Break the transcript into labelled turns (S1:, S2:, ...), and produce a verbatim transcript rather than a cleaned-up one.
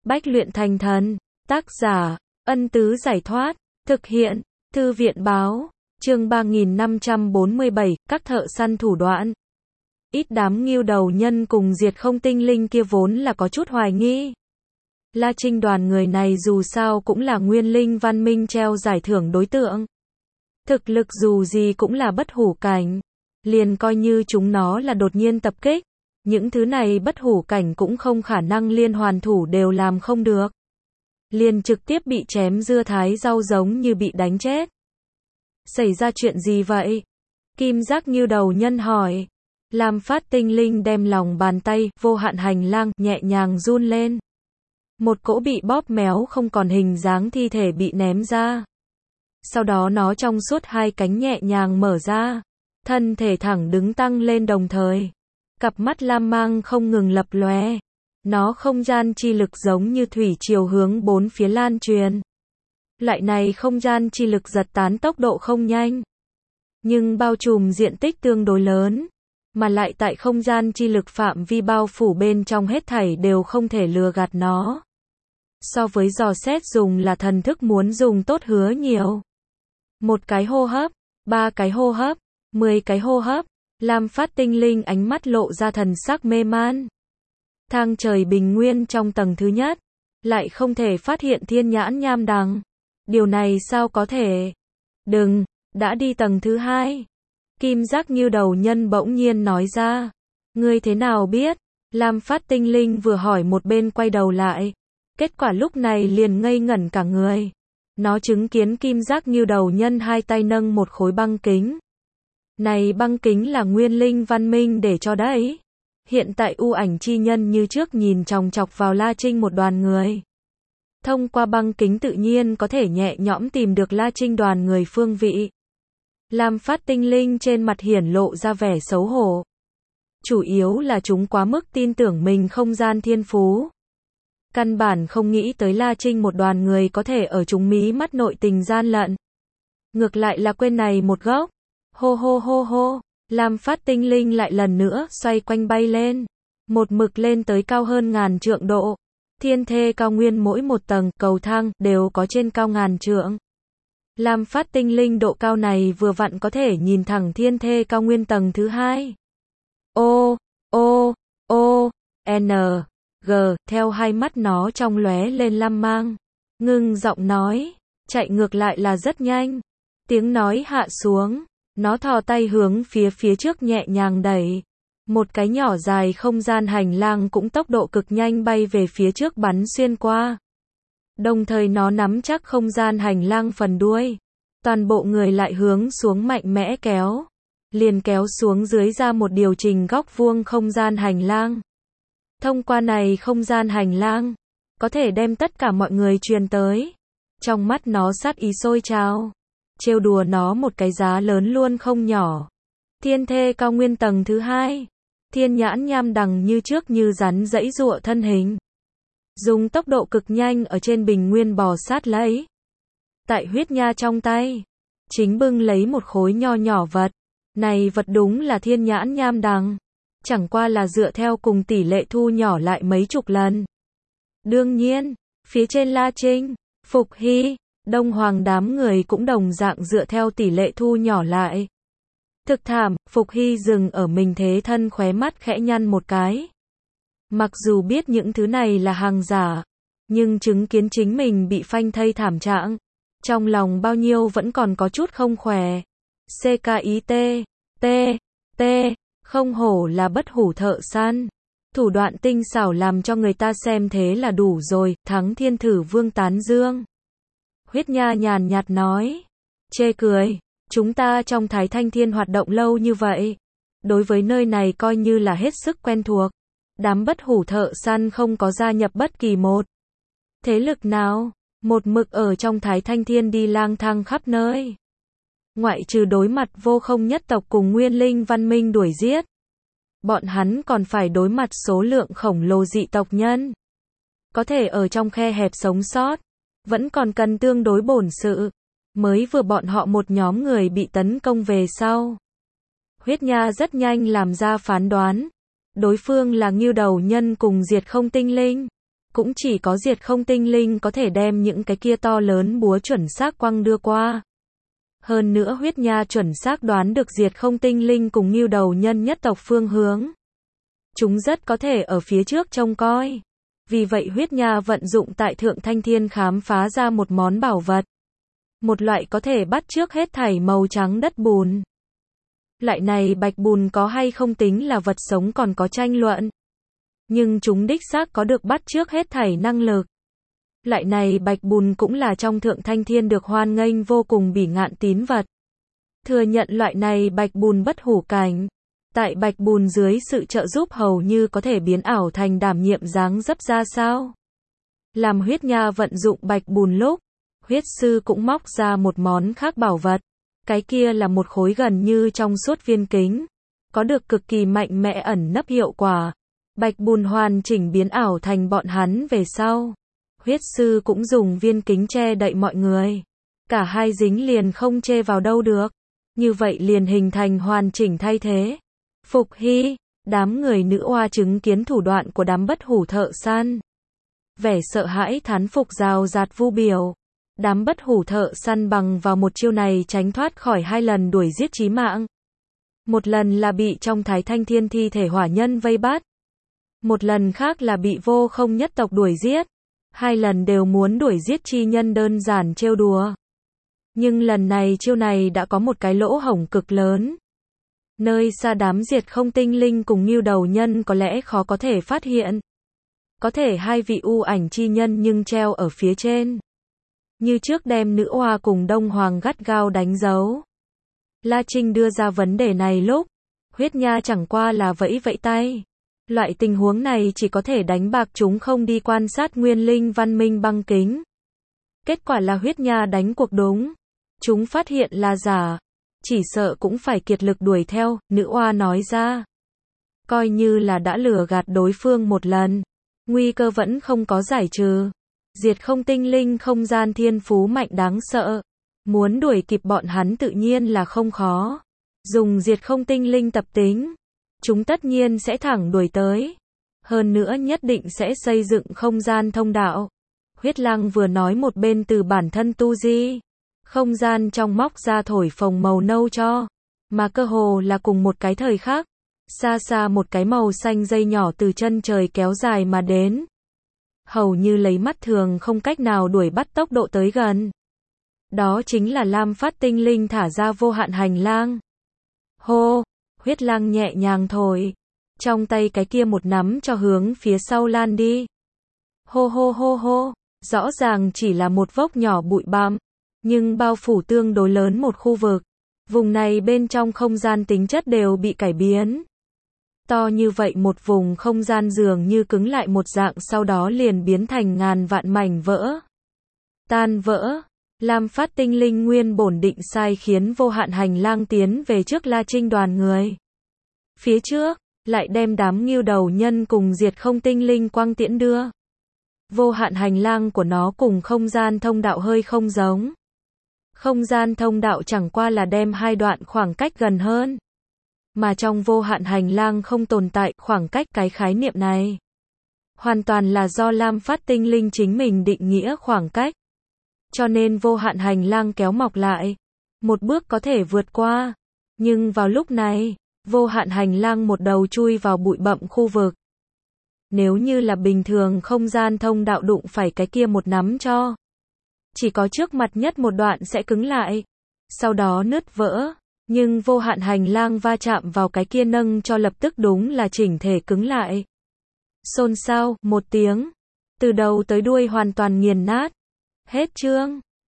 S1: Bách luyện thành thần. Tác giả, Ân Tứ Giải Thoát. Thực hiện, Thư viện Báo. Chương ba nghìn năm trăm bốn mươi bảy, các thợ săn thủ đoạn. Ít đám nghêu đầu nhân cùng diệt không tinh linh kia vốn là có chút hoài nghi. La Trinh đoàn người này dù sao cũng là nguyên linh văn minh treo giải thưởng đối tượng. Thực lực dù gì cũng là bất hủ cảnh. Liền coi như chúng nó là đột nhiên tập kích. Những thứ này bất hủ cảnh cũng không khả năng liên hoàn thủ đều làm không được. Liền trực tiếp bị chém dưa thái rau giống như bị đánh chết. Xảy ra chuyện gì vậy? Kim giác nghêu đầu nhân hỏi. Lam Phát tinh linh đem lòng bàn tay, vô hạn hành lang, nhẹ nhàng run lên. Một cỗ bị bóp méo không còn hình dáng thi thể bị ném ra. Sau đó nó trong suốt hai cánh nhẹ nhàng mở ra. Thân thể thẳng đứng tăng lên đồng thời. Cặp mắt lam mang không ngừng lập lóe. Nó không gian chi lực giống như thủy triều hướng bốn phía lan truyền. Loại này không gian chi lực giật tán tốc độ không nhanh. Nhưng bao trùm diện tích tương đối lớn. Mà lại tại không gian chi lực phạm vi bao phủ bên trong hết thảy đều không thể lừa gạt nó. So với dò xét dùng là thần thức muốn dùng tốt hứa nhiều. Một cái hô hấp, ba cái hô hấp, mười cái hô hấp. Lam Phát tinh linh ánh mắt lộ ra thần sắc mê man. Thang trời bình nguyên trong tầng thứ nhất, lại không thể phát hiện thiên nhãn nham đằng. Điều này sao có thể? Đừng, đã đi tầng thứ hai. Kim giác nghêu đầu nhân bỗng nhiên nói ra. Ngươi thế nào biết? Lam Phát tinh linh vừa hỏi một bên quay đầu lại. Kết quả lúc này liền ngây ngẩn cả người. Nó chứng kiến kim giác nghêu đầu nhân hai tay nâng một khối băng kính. Này băng kính là nguyên linh văn minh để cho đấy. Hiện tại u ảnh chi nhân như trước nhìn chòng chọc vào La Trinh một đoàn người. Thông qua băng kính tự nhiên có thể nhẹ nhõm tìm được La Trinh đoàn người phương vị. Lam Phát tinh linh trên mặt hiển lộ ra vẻ xấu hổ. Chủ yếu là chúng quá mức tin tưởng mình không gian thiên phú. Căn bản không nghĩ tới La Trinh một đoàn người có thể ở chúng mí mắt nội tình gian lận. Ngược lại là quên này một góc. Hô hô hô hô, Lam Phát tinh linh lại lần nữa xoay quanh bay lên. Một mực lên tới cao hơn ngàn trượng độ. Thiên thê cao nguyên mỗi một tầng, cầu thang, đều có trên cao ngàn trượng. Lam Phát tinh linh độ cao này vừa vặn có thể nhìn thẳng thiên thê cao nguyên tầng thứ hai. Ô, ô, ô, N, G, theo hai mắt nó trong lóe lên lam mang. Ngưng giọng nói, chạy ngược lại là rất nhanh. Tiếng nói hạ xuống. Nó thò tay hướng phía phía trước nhẹ nhàng đẩy. Một cái nhỏ dài không gian hành lang cũng tốc độ cực nhanh bay về phía trước bắn xuyên qua. Đồng thời nó nắm chắc không gian hành lang phần đuôi. Toàn bộ người lại hướng xuống mạnh mẽ kéo. Liền kéo xuống dưới ra một điều chỉnh góc vuông không gian hành lang. Thông qua này không gian hành lang, có thể đem tất cả mọi người truyền tới. Trong mắt nó sát ý sôi trào. Trêu đùa nó một cái giá lớn luôn không nhỏ. Thiên thê cao nguyên tầng thứ hai. Thiên nhãn nham đằng như trước như rắn giãy giụa thân hình. Dùng tốc độ cực nhanh ở trên bình nguyên bò sát lấy. Tại huyết nha trong tay. Chính bưng lấy một khối nho nhỏ vật. Này vật đúng là thiên nhãn nham đằng. Chẳng qua là dựa theo cùng tỷ lệ thu nhỏ lại mấy chục lần. Đương nhiên, phía trên La Trinh, Phục Hy, Đông Hoàng đám người cũng đồng dạng dựa theo tỷ lệ thu nhỏ lại. Thực thảm, Phục Hy dừng ở mình thế thân khóe mắt khẽ nhăn một cái. Mặc dù biết những thứ này là hàng giả, nhưng chứng kiến chính mình bị phanh thây thảm trạng, trong lòng bao nhiêu vẫn còn có chút không khỏe. C K I T, T, T, không hổ là bất hủ thợ săn. Thủ đoạn tinh xảo làm cho người ta xem thế là đủ rồi, thắng thiên thử vương tán dương. Huyết nha nhàn nhạt nói. Chê cười, chúng ta trong Thái Thanh Thiên hoạt động lâu như vậy. Đối với nơi này coi như là hết sức quen thuộc. Đám bất hủ thợ săn không có gia nhập bất kỳ một thế lực nào. Một mực ở trong Thái Thanh Thiên đi lang thang khắp nơi. Ngoại trừ đối mặt vô không nhất tộc cùng nguyên linh văn minh đuổi giết. Bọn hắn còn phải đối mặt số lượng khổng lồ dị tộc nhân. Có thể ở trong khe hẹp sống sót. Vẫn còn cần tương đối bổn sự. Mới vừa bọn họ một nhóm người bị tấn công về sau. Huyết nha rất nhanh làm ra phán đoán. Đối phương là nghêu đầu nhân cùng diệt không tinh linh. Cũng chỉ có diệt không tinh linh có thể đem những cái kia to lớn búa chuẩn xác quăng đưa qua. Hơn nữa huyết nha chuẩn xác đoán được diệt không tinh linh cùng ngưu đầu nhân nhất tộc phương hướng. Chúng rất có thể ở phía trước trông coi. Vì vậy huyết nha vận dụng tại Thượng Thanh Thiên khám phá ra một món bảo vật. Một loại có thể bắt chước hết thảy màu trắng đất bùn. Loại này bạch bùn có hay không tính là vật sống còn có tranh luận. Nhưng chúng đích xác có được bắt chước hết thảy năng lực. Loại này bạch bùn cũng là trong Thượng Thanh Thiên được hoan nghênh vô cùng bỉ ngạn tín vật. Thừa nhận loại này bạch bùn bất hủ cảnh. Tại bạch bùn dưới sự trợ giúp hầu như có thể biến ảo thành đảm nhiệm dáng dấp ra sao. Làm huyết nha vận dụng bạch bùn lúc, huyết sư cũng móc ra một món khác bảo vật. Cái kia là một khối gần như trong suốt viên kính. Có được cực kỳ mạnh mẽ ẩn nấp hiệu quả. Bạch bùn hoàn chỉnh biến ảo thành bọn hắn về sau. Huyết sư cũng dùng viên kính che đậy mọi người. Cả hai dính liền không chê vào đâu được. Như vậy liền hình thành hoàn chỉnh thay thế. Phục hy, đám người nữ oa chứng kiến thủ đoạn của đám bất hủ thợ săn. Vẻ sợ hãi thán phục rào rạt vu biểu. Đám bất hủ thợ săn bằng vào một chiêu này tránh thoát khỏi hai lần đuổi giết chí mạng. Một lần là bị trong Thái Thanh Thiên thi thể hỏa nhân vây bắt. Một lần khác là bị vô không nhất tộc đuổi giết. Hai lần đều muốn đuổi giết chi nhân đơn giản trêu đùa. Nhưng lần này chiêu này đã có một cái lỗ hổng cực lớn. Nơi xa đám diệt không tinh linh cùng ngưu đầu nhân có lẽ khó có thể phát hiện. Có thể hai vị u ảnh chi nhân nhưng treo ở phía trên. Như trước đem nữ oa cùng đông hoàng gắt gao đánh dấu. La Trinh đưa ra vấn đề này lúc, huyết nha chẳng qua là vẫy vẫy tay. Loại tình huống này chỉ có thể đánh bạc chúng không đi quan sát nguyên linh văn minh băng kính. Kết quả là huyết nha đánh cuộc đúng. Chúng phát hiện là giả. Chỉ sợ cũng phải kiệt lực đuổi theo, nữ oa nói ra. Coi như là đã lừa gạt đối phương một lần. Nguy cơ vẫn không có giải trừ. Diệt không tinh linh không gian thiên phú mạnh đáng sợ. Muốn đuổi kịp bọn hắn tự nhiên là không khó. Dùng diệt không tinh linh tập tính. Chúng tất nhiên sẽ thẳng đuổi tới. Hơn nữa nhất định sẽ xây dựng không gian thông đạo. Huyết Lăng vừa nói một bên từ bản thân tu di. Không gian trong móc ra thổi phồng màu nâu cho. Mà cơ hồ là cùng một cái thời khắc. Xa xa một cái màu xanh dây nhỏ từ chân trời kéo dài mà đến. Hầu như lấy mắt thường không cách nào đuổi bắt tốc độ tới gần. Đó chính là Lam Phát tinh linh thả ra vô hạn hành lang. Hô, huyết lang nhẹ nhàng thổi. Trong tay cái kia một nắm cho hướng phía sau lan đi. Hô hô hô hô, rõ ràng chỉ là một vốc nhỏ bụi bặm, nhưng bao phủ tương đối lớn một khu vực. Vùng này bên trong không gian tính chất đều bị cải biến. To như vậy một vùng không gian dường như cứng lại một dạng sau đó liền biến thành ngàn vạn mảnh vỡ. Tan vỡ. Lam Phát tinh linh nguyên bổn định sai khiến vô hạn hành lang tiến về trước La Trinh đoàn người. Phía trước, lại đem đám ngưu đầu nhân cùng diệt không tinh linh quang tiễn đưa. Vô hạn hành lang của nó cùng không gian thông đạo hơi không giống. Không gian thông đạo chẳng qua là đem hai đoạn khoảng cách gần hơn. Mà trong vô hạn hành lang không tồn tại khoảng cách cái khái niệm này. Hoàn toàn là do Lam Phát tinh linh chính mình định nghĩa khoảng cách. Cho nên vô hạn hành lang kéo mọc lại. Một bước có thể vượt qua. Nhưng vào lúc này, vô hạn hành lang một đầu chui vào bụi bặm khu vực. Nếu như là bình thường không gian thông đạo đụng phải cái kia một nắm cho. Chỉ có trước mặt nhất một đoạn sẽ cứng lại. Sau đó nứt vỡ. Nhưng vô hạn hành lang va chạm vào cái kia nâng cho lập tức đúng là chỉnh thể cứng lại. Xôn xao, một tiếng. Từ đầu tới đuôi hoàn toàn nghiền nát. Hết chương.